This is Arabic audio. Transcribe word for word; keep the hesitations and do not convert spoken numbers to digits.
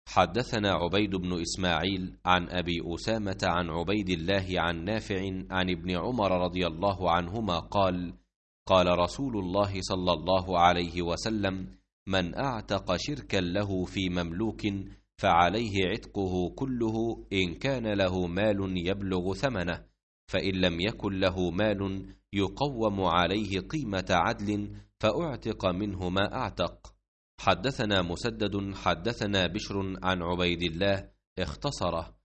حدثنا عبيد بن إسماعيل عن أبي أسامة عن عبيد الله عن نافع عن ابن عمر رضي الله عنهما قال: قال رسول الله صلى الله عليه وسلم: من أعتق شركا له في مملوك فعليه عتقه كله إن كان له مال يبلغ ثمنه، فإن لم يكن له مال يقوم عليه قيمة عدل فأعتق منه ما أعتق. حدثنا مسدد حدثنا بشر عن عبيد الله اختصره